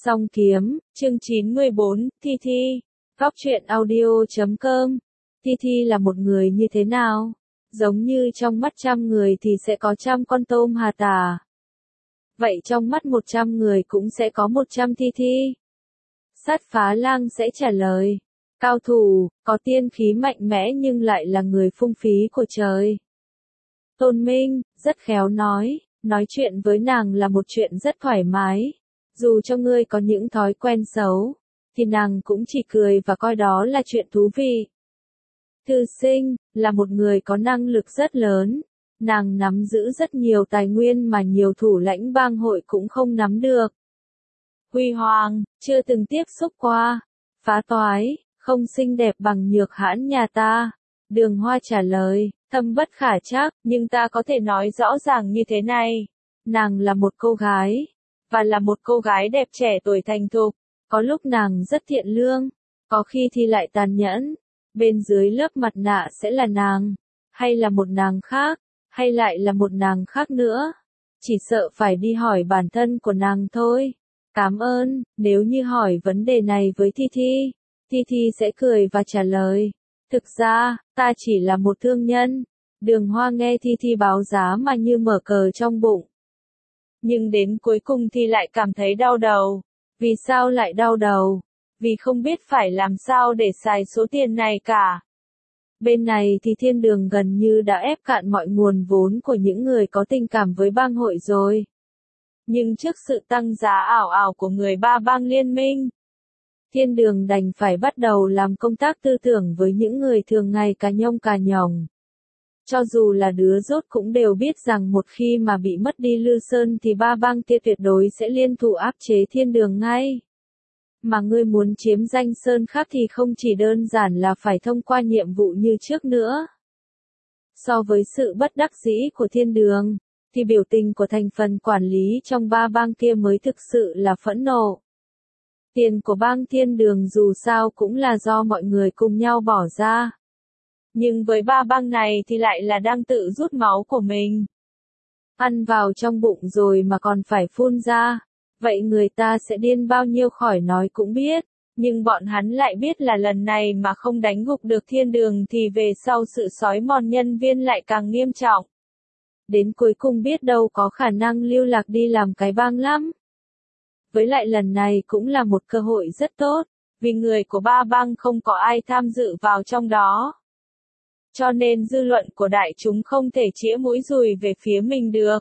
Song Kiếm, chương 94, Thi Thi. Góc truyện audio.com. Thi Thi là một người như thế nào? Giống như trong mắt 100 người thì sẽ có 100 con tôm hà tà. Vậy trong mắt 100 người cũng sẽ có 100 Thi Thi. Sát Phá Lang sẽ trả lời. Cao thủ, có tiên khí mạnh mẽ nhưng lại là người phung phí của trời. Tôn Minh, rất khéo nói chuyện với nàng là một chuyện rất thoải mái. Dù cho ngươi có những thói quen xấu, thì nàng cũng chỉ cười và coi đó là chuyện thú vị. Thư Sinh, là một người có năng lực rất lớn. Nàng nắm giữ rất nhiều tài nguyên mà nhiều thủ lãnh bang hội cũng không nắm được. Huy Hoàng, chưa từng tiếp xúc qua. Phá Toái, không xinh đẹp bằng Nhược Hãn nhà ta. Đường Hoa trả lời, thâm bất khả trắc, nhưng ta có thể nói rõ ràng như thế này. Nàng là một cô gái, và là một cô gái đẹp trẻ tuổi thành thục. Có lúc nàng rất thiện lương, có khi thì lại tàn nhẫn. Bên dưới lớp mặt nạ sẽ là nàng, hay là một nàng khác, hay lại là một nàng khác nữa. Chỉ sợ phải đi hỏi bản thân của nàng thôi. Cảm ơn, nếu như hỏi vấn đề này với Thi Thi, Thi Thi sẽ cười và trả lời. Thực ra, ta chỉ là một thương nhân. Đường Hoa nghe Thi Thi báo giá mà như mở cờ trong bụng. Nhưng đến cuối cùng thì lại cảm thấy đau đầu. Vì sao lại đau đầu? Vì không biết phải làm sao để xài số tiền này cả. Bên này thì Thiên Đường gần như đã ép cạn mọi nguồn vốn của những người có tình cảm với bang hội rồi. Nhưng trước sự tăng giá ảo ảo của người ba bang liên minh, Thiên Đường đành phải bắt đầu làm công tác tư tưởng với những người thường ngày cà nhồng. Cho dù là đứa rốt cũng đều biết rằng một khi mà bị mất đi Lư Sơn thì ba bang kia tuyệt đối sẽ liên thủ áp chế Thiên Đường ngay. Mà ngươi muốn chiếm danh Sơn khác thì không chỉ đơn giản là phải thông qua nhiệm vụ như trước nữa. So với sự bất đắc dĩ của Thiên Đường, thì biểu tình của thành phần quản lý trong ba bang kia mới thực sự là phẫn nộ. Tiền của bang Thiên Đường dù sao cũng là do mọi người cùng nhau bỏ ra. Nhưng với ba bang này thì lại là đang tự rút máu của mình. Ăn vào trong bụng rồi mà còn phải phun ra. Vậy người ta sẽ điên bao nhiêu khỏi nói cũng biết. Nhưng bọn hắn lại biết là lần này mà không đánh gục được Thiên Đường thì về sau sự xói mòn nhân viên lại càng nghiêm trọng. Đến cuối cùng biết đâu có khả năng lưu lạc đi làm cái bang lắm. Với lại lần này cũng là một cơ hội rất tốt. Vì người của ba bang không có ai tham dự vào trong đó. Cho nên dư luận của đại chúng không thể chĩa mũi dùi về phía mình được.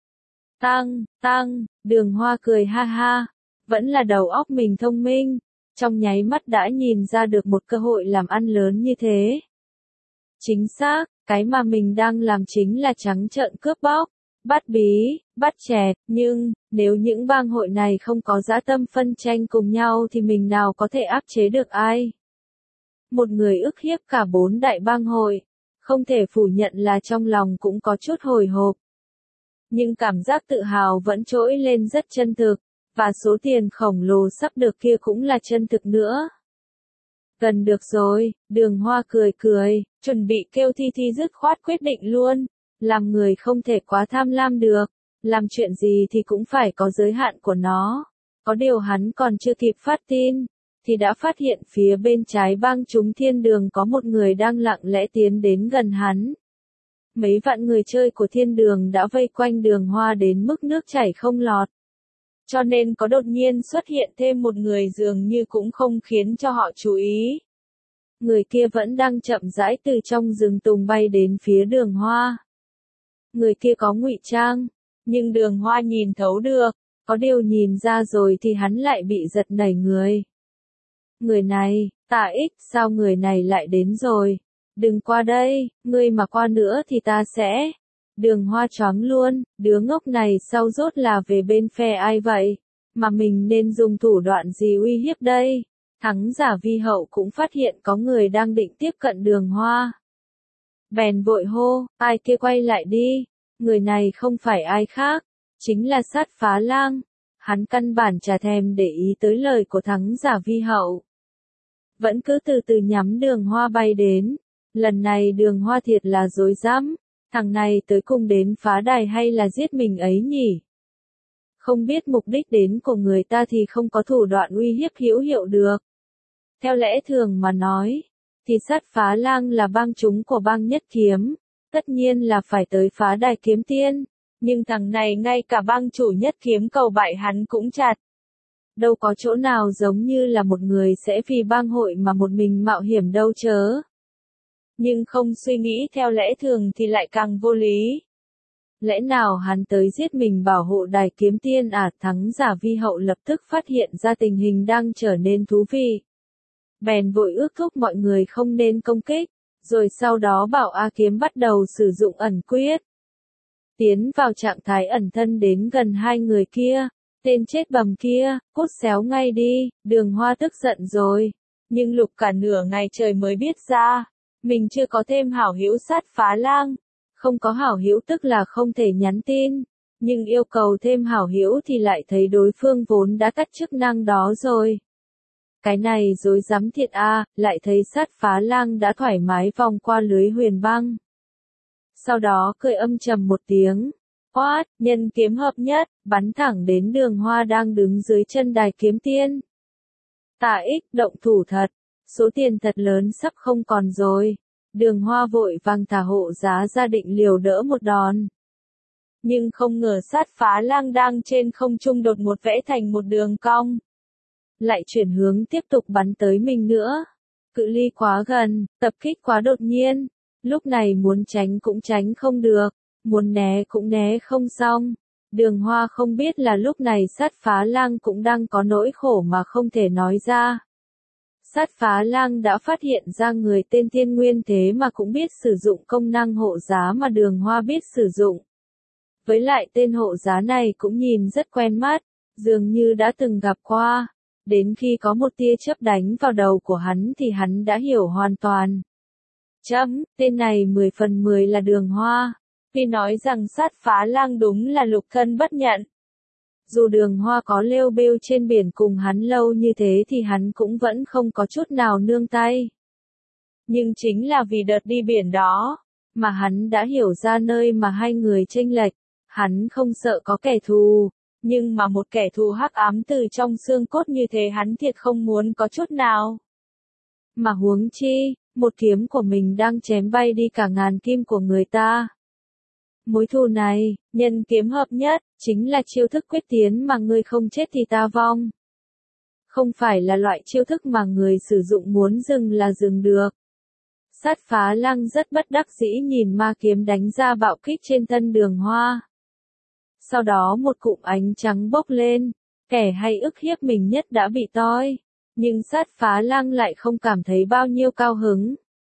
Đường Hoa cười ha ha. Vẫn là đầu óc mình thông minh. Trong nháy mắt đã nhìn ra được một cơ hội làm ăn lớn như thế. Chính xác, cái mà mình đang làm chính là trắng trợn cướp bóc, bắt bí, bắt chẹt. Nhưng, nếu những bang hội này không có dã tâm phân tranh cùng nhau thì mình nào có thể áp chế được ai. Một người ức hiếp cả 4 đại bang hội. Không thể phủ nhận là trong lòng cũng có chút hồi hộp. Nhưng cảm giác tự hào vẫn trỗi lên rất chân thực, và số tiền khổng lồ sắp được kia cũng là chân thực nữa. Gần được rồi, Đường Hoa cười, chuẩn bị kêu Thi Thi dứt khoát quyết định luôn. Làm người không thể quá tham lam được, làm chuyện gì thì cũng phải có giới hạn của nó. Có điều hắn còn chưa kịp phát tin, thì đã phát hiện phía bên trái bang chúng Thiên Đường có một người đang lặng lẽ tiến đến gần hắn. Mấy vạn người chơi của Thiên Đường đã vây quanh Đường Hoa đến mức nước chảy không lọt. Cho nên có đột nhiên xuất hiện thêm một người dường như cũng không khiến cho họ chú ý. Người kia vẫn đang chậm rãi từ trong rừng tùng bay đến phía Đường Hoa. Người kia có ngụy trang, nhưng Đường Hoa nhìn thấu được, có điều nhìn ra rồi thì hắn lại bị giật nảy người. Người này, Tạ Ích, sao người này lại đến rồi? Đừng qua đây, ngươi mà qua nữa thì ta sẽ... Đường Hoa choáng luôn, đứa ngốc này sau rốt là về bên phe ai vậy? Mà mình nên dùng thủ đoạn gì uy hiếp đây? Thắng giả Vi Hậu cũng phát hiện có người đang định tiếp cận Đường Hoa. Bèn vội hô, ai kia quay lại đi. Người này không phải ai khác, chính là Sát Phá Lang. Hắn căn bản chả thèm để ý tới lời của Thắng giả Vi Hậu. Vẫn cứ từ từ nhắm Đường Hoa bay đến. Lần này Đường Hoa thiệt là rối rắm. Thằng này tới cùng đến phá đài hay là giết mình ấy nhỉ? Không biết mục đích đến của người ta thì không có thủ đoạn uy hiếp hữu hiệu được. Theo lẽ thường mà nói, thì sát phá lang là bang chúng của bang Nhất Kiếm, tất nhiên là phải tới phá đài kiếm tiên, nhưng thằng này ngay cả bang chủ Nhất Kiếm cầu bại hắn cũng chặt. Đâu có chỗ nào giống như là một người sẽ vì bang hội mà một mình mạo hiểm đâu chớ. Nhưng không suy nghĩ theo lẽ thường thì lại càng vô lý. Lẽ nào hắn tới giết mình bảo hộ đài kiếm tiên à? Thắng giả vi hậu lập tức phát hiện ra tình hình đang trở nên thú vị. Bèn vội ước thúc mọi người không nên công kích, rồi sau đó bảo A Kiếm bắt đầu sử dụng ẩn quyết. Tiến vào trạng thái ẩn thân đến gần hai người kia, tên chết bầm kia, cút xéo ngay đi, Đường Hoa tức giận rồi. Nhưng Lục cả nửa ngày trời mới biết ra, mình chưa có thêm hảo hữu sát phá lang. Không có hảo hữu tức là không thể nhắn tin, nhưng yêu cầu thêm hảo hữu thì lại thấy đối phương vốn đã tắt chức năng đó rồi. Cái này rối rắm thiệt a, lại thấy sát phá lang đã thoải mái vòng qua lưới huyền băng. Sau đó cười âm trầm một tiếng, oát, nhân kiếm hợp nhất, bắn thẳng đến Đường Hoa đang đứng dưới chân đài kiếm tiên. Tạ ích, động thủ thật, số tiền thật lớn sắp không còn rồi. Đường Hoa vội vàng thả hộ giá ra định liều đỡ một đòn. Nhưng không ngờ sát phá lang đang trên không trung đột ngột vẽ thành một đường cong. Lại chuyển hướng tiếp tục bắn tới mình nữa. Cự ly quá gần, tập kích quá đột nhiên. Lúc này muốn tránh cũng tránh không được, muốn né cũng né không xong. Đường Hoa không biết là lúc này sát phá lang cũng đang có nỗi khổ mà không thể nói ra. Sát phá lang đã phát hiện ra người tên Thiên Nguyên thế mà cũng biết sử dụng công năng hộ giá mà Đường Hoa biết sử dụng. Với lại tên hộ giá này cũng nhìn rất quen mắt, dường như đã từng gặp qua. Đến khi có một tia chớp đánh vào đầu của hắn thì hắn đã hiểu hoàn toàn. Tên này 10 phần 10 là Đường Hoa. Vì nói rằng sát phá lang đúng là lục thân bất nhận. Dù Đường Hoa có lêu bêu trên biển cùng hắn lâu như thế thì hắn cũng vẫn không có chút nào nương tay. Nhưng chính là vì đợt đi biển đó, mà hắn đã hiểu ra nơi mà hai người chênh lệch. Hắn không sợ có kẻ thù, nhưng mà một kẻ thù hắc ám từ trong xương cốt như thế hắn thiệt không muốn có chút nào. Mà huống chi, một kiếm của mình đang chém bay đi cả ngàn kim của người ta. Mối thù này, nhân kiếm hợp nhất, chính là chiêu thức quyết tiến mà người không chết thì ta vong. Không phải là loại chiêu thức mà người sử dụng muốn dừng là dừng được. Sát phá lang rất bất đắc dĩ nhìn ma kiếm đánh ra bạo kích trên thân Đường Hoa. Sau đó một cụm ánh trắng bốc lên, kẻ hay ức hiếp mình nhất đã bị toi. Nhưng sát phá lang lại không cảm thấy bao nhiêu cao hứng.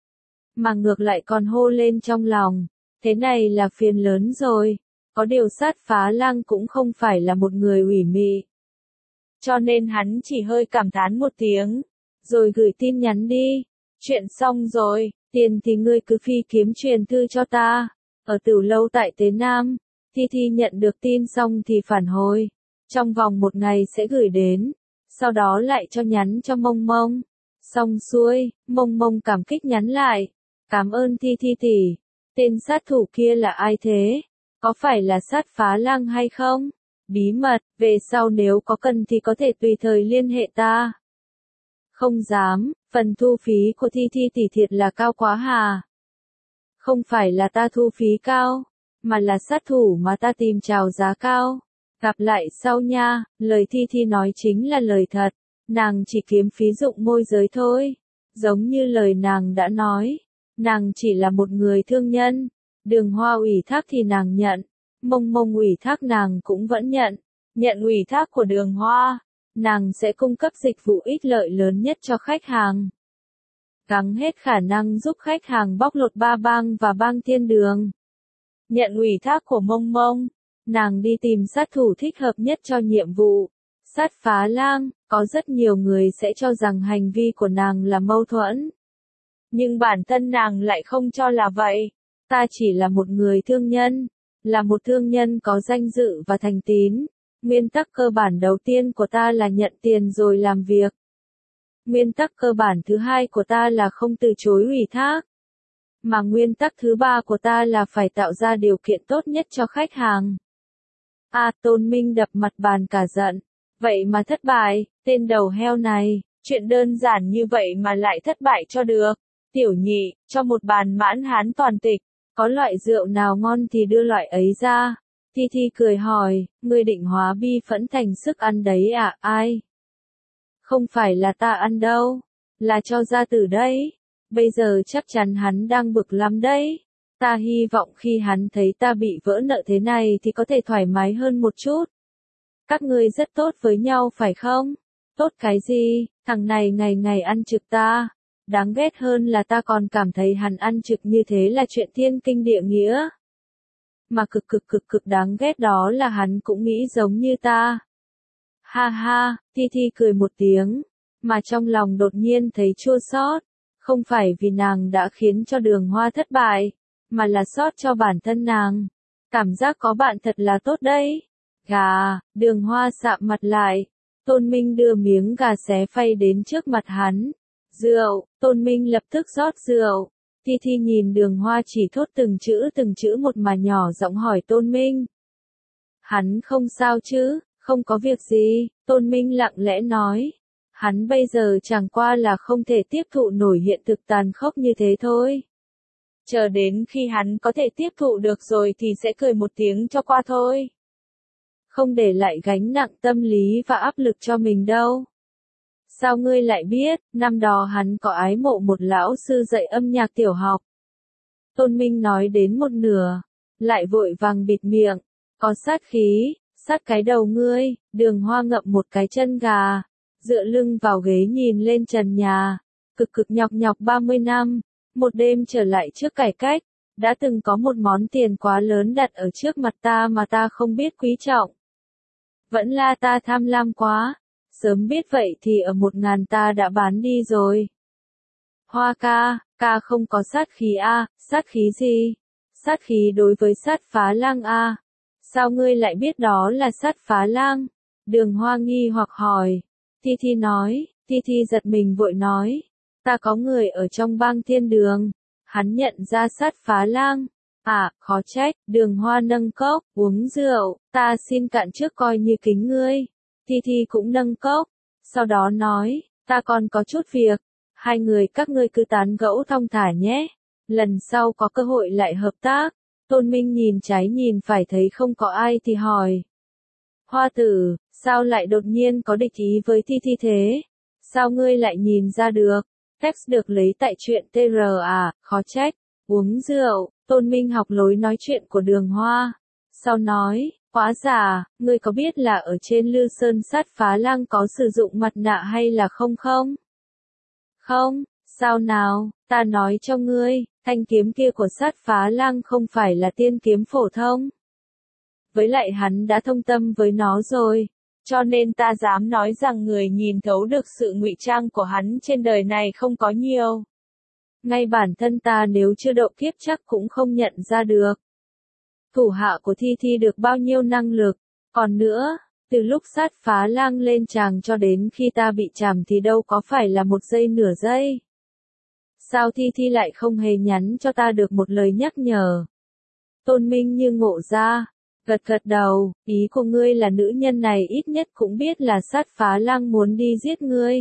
Mà ngược lại còn hô lên trong lòng. Thế này là phiền lớn rồi. Có điều sát phá lang cũng không phải là một người ủy mị. Cho nên hắn chỉ hơi cảm thán một tiếng. Rồi gửi tin nhắn đi. Chuyện xong rồi, tiền thì ngươi cứ phi kiếm truyền thư cho ta. Ở Tửu Lâu tại Tế Nam. Thi nhận được tin xong thì phản hồi. Trong vòng một ngày sẽ gửi đến. Sau đó lại cho nhắn cho Mông Mông. Xong xuôi, Mông Mông cảm kích nhắn lại. Cảm ơn Thi tỷ. Tên sát thủ kia là ai thế? Có phải là sát phá lang hay không? Bí mật, về sau nếu có cần thì có thể tùy thời liên hệ ta. Không dám, phần thu phí của Thi tỷ thiệt là cao quá hà. Không phải là ta thu phí cao, mà là sát thủ mà ta tìm chào giá cao. Gặp lại sau nha, lời Thi nói chính là lời thật. Nàng chỉ kiếm phí dụng môi giới thôi. Giống như lời nàng đã nói. Nàng chỉ là một người thương nhân. Đường Hoa ủy thác thì nàng nhận. Mông Mông ủy thác nàng cũng vẫn nhận. Nhận ủy thác của Đường Hoa. Nàng sẽ cung cấp dịch vụ ích lợi lớn nhất cho khách hàng. Gắng hết khả năng giúp khách hàng bóc lột ba bang và bang thiên đường. Nhận ủy thác của Mông Mông. Nàng đi tìm sát thủ thích hợp nhất cho nhiệm vụ. Sát phá lang, có rất nhiều người sẽ cho rằng hành vi của nàng là mâu thuẫn. Nhưng bản thân nàng lại không cho là vậy. Ta chỉ là một người thương nhân. Là một thương nhân có danh dự và thành tín. Nguyên tắc cơ bản đầu tiên của ta là nhận tiền rồi làm việc. Nguyên tắc cơ bản thứ hai của ta là không từ chối ủy thác. Mà nguyên tắc thứ ba của ta là phải tạo ra điều kiện tốt nhất cho khách hàng. Tôn Minh đập mặt bàn cả giận. Vậy mà thất bại, tên đầu heo này, chuyện đơn giản như vậy mà lại thất bại cho được. Tiểu nhị, cho một bàn mãn hán toàn tịch, có loại rượu nào ngon thì đưa loại ấy ra. Thi Thi cười hỏi, ngươi định hóa bi phẫn thành sức ăn đấy à? Ai? Không phải là ta ăn đâu, là cho gia tử đấy. Bây giờ chắc chắn hắn đang bực lắm đấy. Ta hy vọng khi hắn thấy ta bị vỡ nợ thế này thì có thể thoải mái hơn một chút. Các ngươi rất tốt với nhau phải không? Tốt cái gì, thằng này ngày ngày ăn trực ta. Đáng ghét hơn là ta còn cảm thấy hắn ăn trực như thế là chuyện thiên kinh địa nghĩa. Mà cực đáng ghét đó là hắn cũng nghĩ giống như ta. Ha ha, Thi Thi cười một tiếng, mà trong lòng đột nhiên thấy chua xót. Không phải vì nàng đã khiến cho Đường Hoa thất bại, mà là xót cho bản thân nàng. Cảm giác có bạn thật là tốt đấy. Gà, Đường Hoa sạm mặt lại. Tôn Minh đưa miếng gà xé phay đến trước mặt hắn. Rượu, Tôn Minh lập tức rót rượu. Thi Thi nhìn Đường Hoa chỉ thốt từng chữ một mà nhỏ giọng hỏi Tôn Minh. Hắn không sao chứ, không có việc gì, Tôn Minh lặng lẽ nói. Hắn bây giờ chẳng qua là không thể tiếp thụ nổi hiện thực tàn khốc như thế thôi. Chờ đến khi hắn có thể tiếp thụ được rồi thì sẽ cười một tiếng cho qua thôi. Không để lại gánh nặng tâm lý và áp lực cho mình đâu. Sao ngươi lại biết, năm đó hắn có ái mộ một lão sư dạy âm nhạc tiểu học. Tôn Minh nói đến một nửa, lại vội vàng bịt miệng, có sát khí, sát cái đầu ngươi. Đường Hoa ngậm một cái chân gà, dựa lưng vào ghế nhìn lên trần nhà, cực nhọc 30 năm, một đêm trở lại trước cải cách, đã từng có một món tiền quá lớn đặt ở trước mặt ta mà ta không biết quý trọng. Vẫn là ta tham lam quá, sớm biết vậy thì ở 1000 ta đã bán đi rồi. Hoa ca không có sát khí a, sát khí gì? Sát khí đối với sát phá lang a. Sao ngươi lại biết đó là sát phá lang? Đường Hoa nghi hoặc hỏi. Thi Thi nói, Thi Thi giật mình vội nói. Ta có người ở trong bang thiên đường. Hắn nhận ra sát phá lang. À, khó trách, Đường Hoa nâng cốc, uống rượu, ta xin cạn trước coi như kính ngươi. Thi Thi cũng nâng cốc, sau đó nói, ta còn có chút việc, hai người các ngươi cứ tán gẫu thong thả nhé, lần sau có cơ hội lại hợp tác. Tôn Minh nhìn trái nhìn phải thấy không có ai thì hỏi. Hoa tử, sao lại đột nhiên có địch ý với Thi Thi thế? Sao ngươi lại nhìn ra được? Text được lấy tại truyện TR à, khó trách, uống rượu. Tôn Minh học lối nói chuyện của Đường Hoa. Sau nói, hóa ra, ngươi có biết là ở trên Lư Sơn sát phá lang có sử dụng mặt nạ hay là không không? Không, sao nào, ta nói cho ngươi, thanh kiếm kia của sát phá lang không phải là tiên kiếm phổ thông. Với lại hắn đã thông tâm với nó rồi, cho nên ta dám nói rằng người nhìn thấu được sự ngụy trang của hắn trên đời này không có nhiều. Ngay bản thân ta nếu chưa độ kiếp chắc cũng không nhận ra được. Thủ hạ của Thi Thi được bao nhiêu năng lực, còn nữa, từ lúc sát phá lang lên tràng cho đến khi ta bị trảm thì đâu có phải là một giây nửa giây. Sao Thi Thi lại không hề nhắn cho ta được một lời nhắc nhở? Tôn Minh như ngộ ra, gật đầu, ý của ngươi là nữ nhân này ít nhất cũng biết là sát phá lang muốn đi giết ngươi.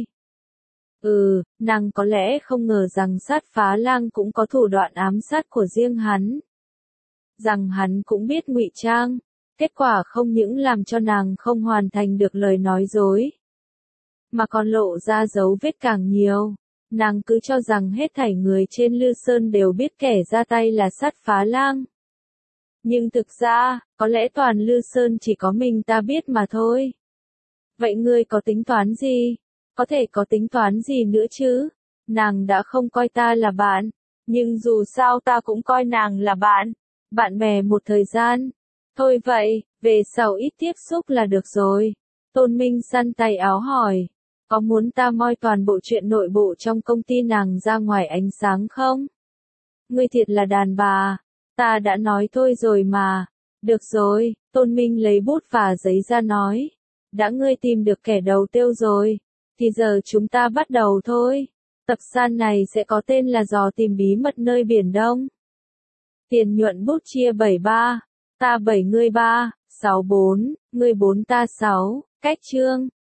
Nàng có lẽ không ngờ rằng sát phá lang cũng có thủ đoạn ám sát của riêng hắn. Rằng hắn cũng biết ngụy trang, kết quả không những làm cho nàng không hoàn thành được lời nói dối, mà còn lộ ra dấu vết càng nhiều. Nàng cứ cho rằng hết thảy người trên Lư Sơn đều biết kẻ ra tay là sát phá lang. Nhưng thực ra, có lẽ toàn Lư Sơn chỉ có mình ta biết mà thôi. Vậy ngươi có tính toán gì? Có thể có tính toán gì nữa chứ? Nàng đã không coi ta là bạn, nhưng dù sao ta cũng coi nàng là bạn. Bạn bè một thời gian. Thôi vậy, về sau ít tiếp xúc là được rồi. Tôn Minh săn tay áo hỏi. Có muốn ta moi toàn bộ chuyện nội bộ trong công ty nàng ra ngoài ánh sáng không? Ngươi thiệt là đàn bà. Ta đã nói thôi rồi mà. Được rồi, Tôn Minh lấy bút và giấy ra nói. Đã ngươi tìm được kẻ đầu tiêu rồi, thì giờ chúng ta bắt đầu thôi. Tập san này sẽ có tên là dò tìm bí mật nơi Biển Đông. Tiền nhuận bút chia 73, ta 7 ngươi 3, 64, 14 ta 6, cách chương.